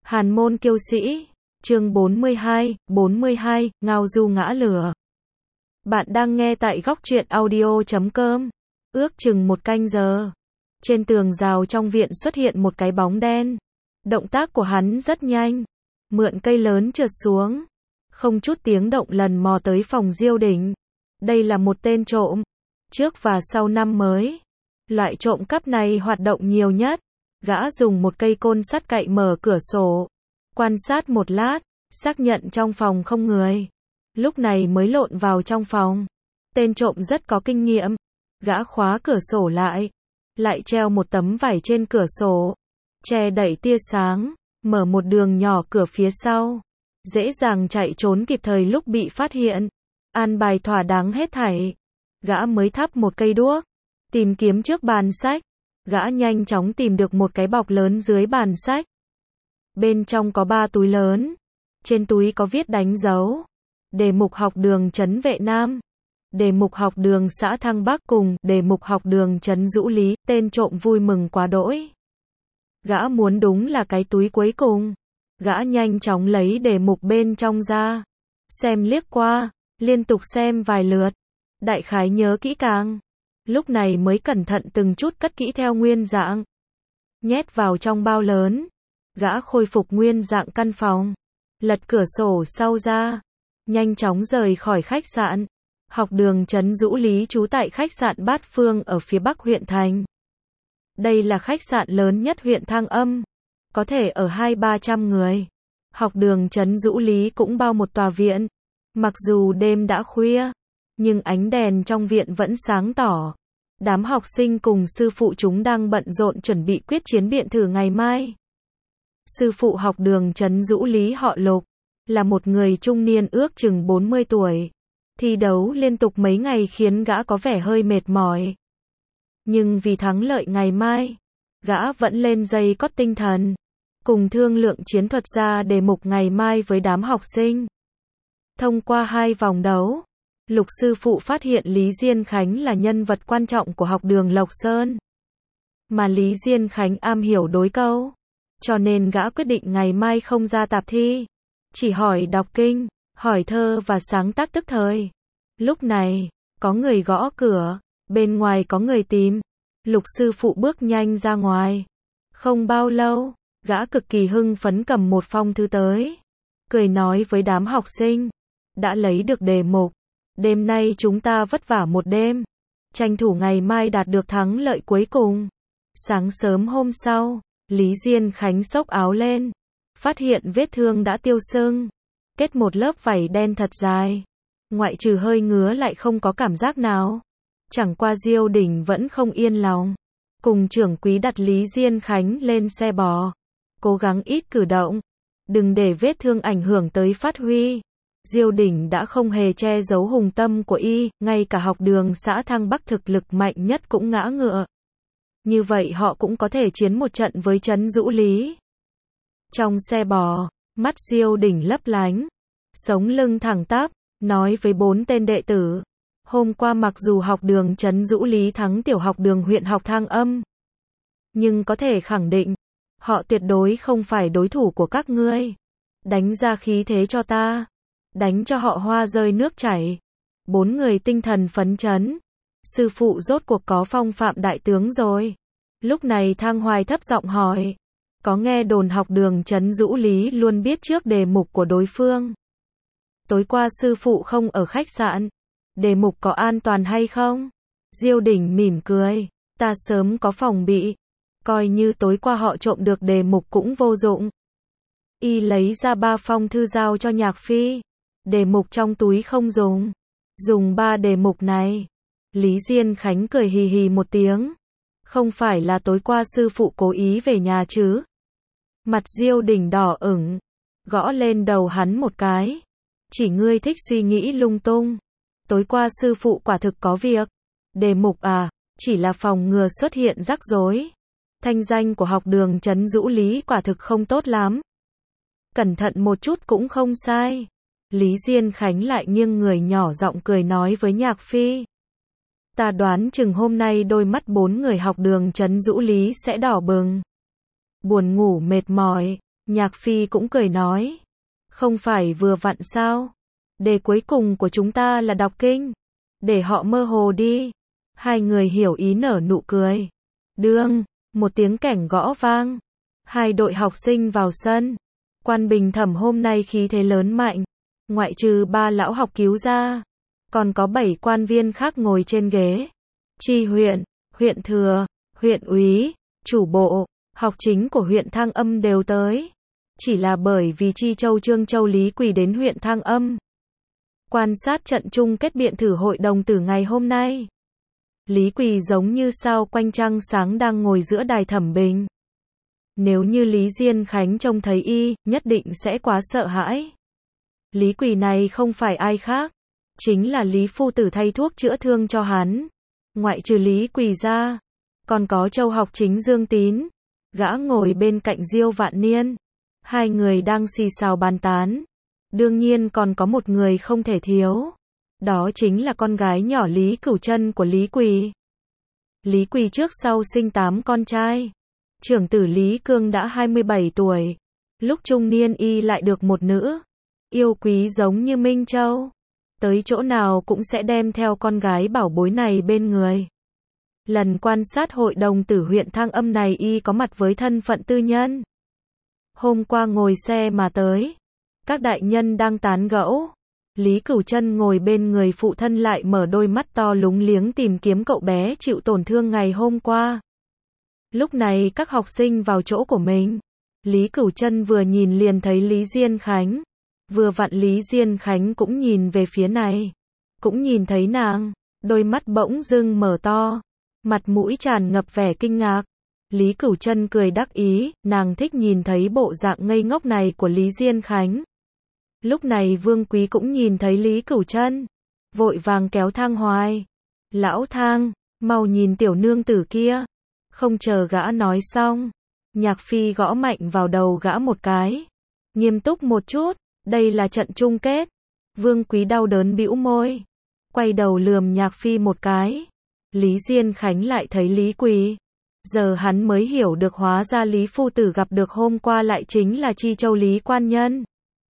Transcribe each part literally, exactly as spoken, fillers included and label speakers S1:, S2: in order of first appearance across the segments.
S1: Hàn môn kiêu sĩ, chương bốn mươi hai, bốn mươi hai, ngao du ngã lửa. Bạn đang nghe tại góc truyện audio chấm com. Ước chừng một canh giờ. Trên tường rào trong viện xuất hiện một cái bóng đen. Động tác của hắn rất nhanh. Mượn cây lớn trượt xuống. Không chút tiếng động lần mò tới phòng Diêu Đỉnh. Đây là một tên trộm. Trước và sau năm mới. Loại trộm cắp này hoạt động nhiều nhất. Gã dùng một cây côn sắt cậy mở cửa sổ. Quan sát một lát, xác nhận trong phòng không người. Lúc này mới lộn vào trong phòng. Tên trộm rất có kinh nghiệm. Gã khóa cửa sổ lại. Lại treo một tấm vải trên cửa sổ. Che đậy tia sáng. Mở một đường nhỏ cửa phía sau. Dễ dàng chạy trốn kịp thời lúc bị phát hiện. An bài thỏa đáng hết thảy. Gã mới thắp một cây đuốc. Tìm kiếm trước bàn sách. Gã nhanh chóng tìm được một cái bọc lớn dưới bàn sách. Bên trong có ba túi lớn. Trên túi có viết đánh dấu. Đề mục học đường trấn Vệ Nam. Đề mục học đường xã Thăng Bắc cùng đề mục học đường trấn Dũ Lý. Tên trộm vui mừng quá đỗi. Gã muốn đúng là cái túi cuối cùng. Gã nhanh chóng lấy đề mục bên trong ra. Xem liếc qua. Liên tục xem vài lượt. Đại khái nhớ kỹ càng. Lúc này mới cẩn thận từng chút cất kỹ theo nguyên dạng. Nhét vào trong bao lớn. Gã khôi phục nguyên dạng căn phòng. Lật cửa sổ sau ra. Nhanh chóng rời khỏi khách sạn. Học đường trấn Dũ Lý trú tại khách sạn Bát Phương ở phía bắc huyện thành. Đây là khách sạn lớn nhất huyện Thăng Âm. Có thể ở hai ba trăm người. Học đường trấn Dũ Lý cũng bao một tòa viện. Mặc dù đêm đã khuya. Nhưng ánh đèn trong viện vẫn sáng tỏ. Đám học sinh cùng sư phụ chúng đang bận rộn chuẩn bị quyết chiến biện thử ngày mai. Sư phụ học đường trấn Dũ Lý họ Lục. Là một người trung niên ước chừng bốn mươi tuổi. Thi đấu liên tục mấy ngày khiến gã có vẻ hơi mệt mỏi. Nhưng vì thắng lợi ngày mai. Gã vẫn lên dây cót tinh thần. Cùng thương lượng chiến thuật ra đề mục ngày mai với đám học sinh. Thông qua hai vòng đấu. Lục sư phụ phát hiện Lý Diên Khánh là nhân vật quan trọng của học đường Lộc Sơn. Mà Lý Diên Khánh am hiểu đối câu. Cho nên gã quyết định ngày mai không ra tạp thi. Chỉ hỏi đọc kinh, hỏi thơ và sáng tác tức thời. Lúc này, có người gõ cửa. Bên ngoài có người tìm. Lục sư phụ bước nhanh ra ngoài. Không bao lâu, gã cực kỳ hưng phấn cầm một phong thư tới. Cười nói với đám học sinh. Đã lấy được đề mục. Đêm nay chúng ta vất vả một đêm. Tranh thủ ngày mai đạt được thắng lợi cuối cùng. Sáng sớm hôm sau, Lý Diên Khánh xốc áo lên. Phát hiện vết thương đã tiêu sưng. Kết một lớp vảy đen thật dài. Ngoại trừ hơi ngứa lại không có cảm giác nào. Chẳng qua Diêu Đỉnh vẫn không yên lòng. Cùng trưởng quý đặt Lý Diên Khánh lên xe bò. Cố gắng ít cử động. Đừng để vết thương ảnh hưởng tới phát huy. Diêu Đỉnh đã không hề che giấu hùng tâm của y, ngay cả học đường xã Thăng Bắc thực lực mạnh nhất cũng ngã ngựa. Như vậy họ cũng có thể chiến một trận với trấn Dũ Lý. Trong xe bò, mắt Diêu Đỉnh lấp lánh, sống lưng thẳng tắp, nói với bốn tên đệ tử. Hôm qua mặc dù học đường trấn Dũ Lý thắng tiểu học đường huyện học Thăng Âm. Nhưng có thể khẳng định, họ tuyệt đối không phải đối thủ của các ngươi. Đánh ra khí thế cho ta. Đánh cho họ hoa rơi nước chảy. Bốn người tinh thần phấn chấn. Sư phụ rốt cuộc có phong phạm đại tướng rồi. Lúc này Thang Hoài thấp giọng hỏi. Có nghe đồn học đường trấn Dũ Lý luôn biết trước đề mục của đối phương. Tối qua sư phụ không ở khách sạn. Đề mục có an toàn hay không? Diêu Đỉnh mỉm cười. Ta sớm có phòng bị. Coi như tối qua họ trộm được đề mục cũng vô dụng. Y lấy ra ba phong thư giao cho Nhạc Phi. Đề mục trong túi không dùng. Dùng ba đề mục này. Lý Diên Khánh cười hì hì một tiếng. Không phải là tối qua sư phụ cố ý về nhà chứ? Mặt Diêu Đỉnh đỏ ửng. Gõ lên đầu hắn một cái. Chỉ ngươi thích suy nghĩ lung tung. Tối qua sư phụ quả thực có việc. Đề mục à, chỉ là phòng ngừa xuất hiện rắc rối. Thanh danh của học đường trấn Dũ Lý quả thực không tốt lắm. Cẩn thận một chút cũng không sai. Lý Diên Khánh lại nghiêng người nhỏ giọng cười nói với Nhạc Phi. Ta đoán chừng hôm nay đôi mắt bốn người học đường trấn Dũ Lý sẽ đỏ bừng. Buồn ngủ mệt mỏi. Nhạc Phi cũng cười nói. Không phải vừa vặn sao? Đề cuối cùng của chúng ta là đọc kinh. Để họ mơ hồ đi. Hai người hiểu ý nở nụ cười. Đương, một tiếng kẻng gõ vang. Hai đội học sinh vào sân. Quan Bình Thẩm hôm nay khí thế lớn mạnh. Ngoại trừ ba lão học cứu ra. Còn có bảy quan viên khác ngồi trên ghế. Tri huyện, huyện thừa, huyện úy, chủ bộ, học chính của huyện Thang Âm đều tới. Chỉ là bởi vì Chi Châu Trương Châu Lý Quỳ đến huyện Thang Âm. Quan sát trận chung kết biện thử hội đồng tử ngày hôm nay. Lý Quỳ giống như sao quanh trăng sáng đang ngồi giữa đài thẩm bình. Nếu như Lý Diên Khánh trông thấy y, nhất định sẽ quá sợ hãi. Lý Quỳ này không phải ai khác. Chính là Lý Phu Tử thay thuốc chữa thương cho hắn. Ngoại trừ Lý Quỳ ra. Còn có Châu học chính Dương Tín. Gã ngồi bên cạnh Diêu Vạn Niên. Hai người đang xì xào bàn tán. Đương nhiên còn có một người không thể thiếu. Đó chính là con gái nhỏ Lý Cửu Trân của Lý Quỳ. Lý Quỳ trước sau sinh tám con trai. Trưởng tử Lý Cương đã hai mươi bảy tuổi. Lúc trung niên y lại được một nữ. Yêu quý giống như Minh Châu. Tới chỗ nào cũng sẽ đem theo con gái bảo bối này bên người. Lần quan sát hội đồng tử huyện Thang Âm này y có mặt với thân phận tư nhân. Hôm qua ngồi xe mà tới. Các đại nhân đang tán gẫu. Lý Cửu Trân ngồi bên người phụ thân lại mở đôi mắt to lúng liếng tìm kiếm cậu bé chịu tổn thương ngày hôm qua. Lúc này các học sinh vào chỗ của mình. Lý Cửu Trân vừa nhìn liền thấy Lý Diên Khánh. Vừa vặn Lý Diên Khánh cũng nhìn về phía này. Cũng nhìn thấy nàng. Đôi mắt bỗng dưng mở to. Mặt mũi tràn ngập vẻ kinh ngạc. Lý Cửu Trân cười đắc ý. Nàng thích nhìn thấy bộ dạng ngây ngốc này của Lý Diên Khánh. Lúc này Vương Quý cũng nhìn thấy Lý Cửu Trân. Vội vàng kéo Thang Hoài. Lão Thang, mau nhìn tiểu nương tử kia. Không chờ gã nói xong. Nhạc Phi gõ mạnh vào đầu gã một cái. Nghiêm túc một chút. Đây là trận chung kết. Vương Quý đau đớn bĩu môi. Quay đầu lườm Nhạc Phi một cái. Lý Diên Khánh lại thấy Lý Quỳ. Giờ hắn mới hiểu được hóa ra Lý Phu Tử gặp được hôm qua lại chính là Chi Châu Lý quan nhân.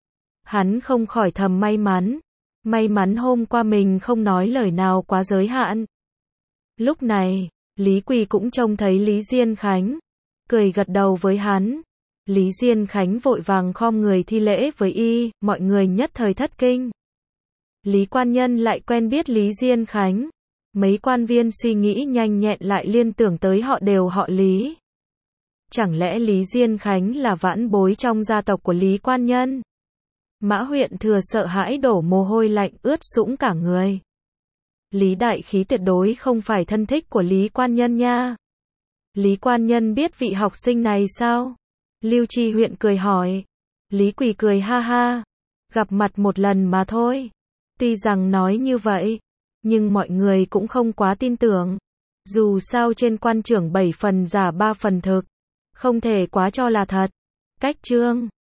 S1: Hắn không khỏi thầm may mắn. May mắn hôm qua mình không nói lời nào quá giới hạn. Lúc này, Lý Quỳ cũng trông thấy Lý Diên Khánh. Cười gật đầu với hắn. Lý Diên Khánh vội vàng khom người thi lễ với y, mọi người nhất thời thất kinh. Lý quan nhân lại quen biết Lý Diên Khánh. Mấy quan viên suy nghĩ nhanh nhẹn lại liên tưởng tới họ đều họ Lý. Chẳng lẽ Lý Diên Khánh là vãn bối trong gia tộc của Lý quan nhân? Mã huyện thừa sợ hãi đổ mồ hôi lạnh ướt sũng cả người. Lý đại khí tuyệt đối không phải thân thích của Lý quan nhân nha. Lý quan nhân biết vị học sinh này sao? Lưu Tri huyện cười hỏi. Lý Quỳ cười ha ha. Gặp mặt một lần mà thôi. Tuy rằng nói như vậy, nhưng mọi người cũng không quá tin tưởng. Dù sao trên quan trưởng bảy phần giả ba phần thực. Không thể quá cho là thật. Cách chương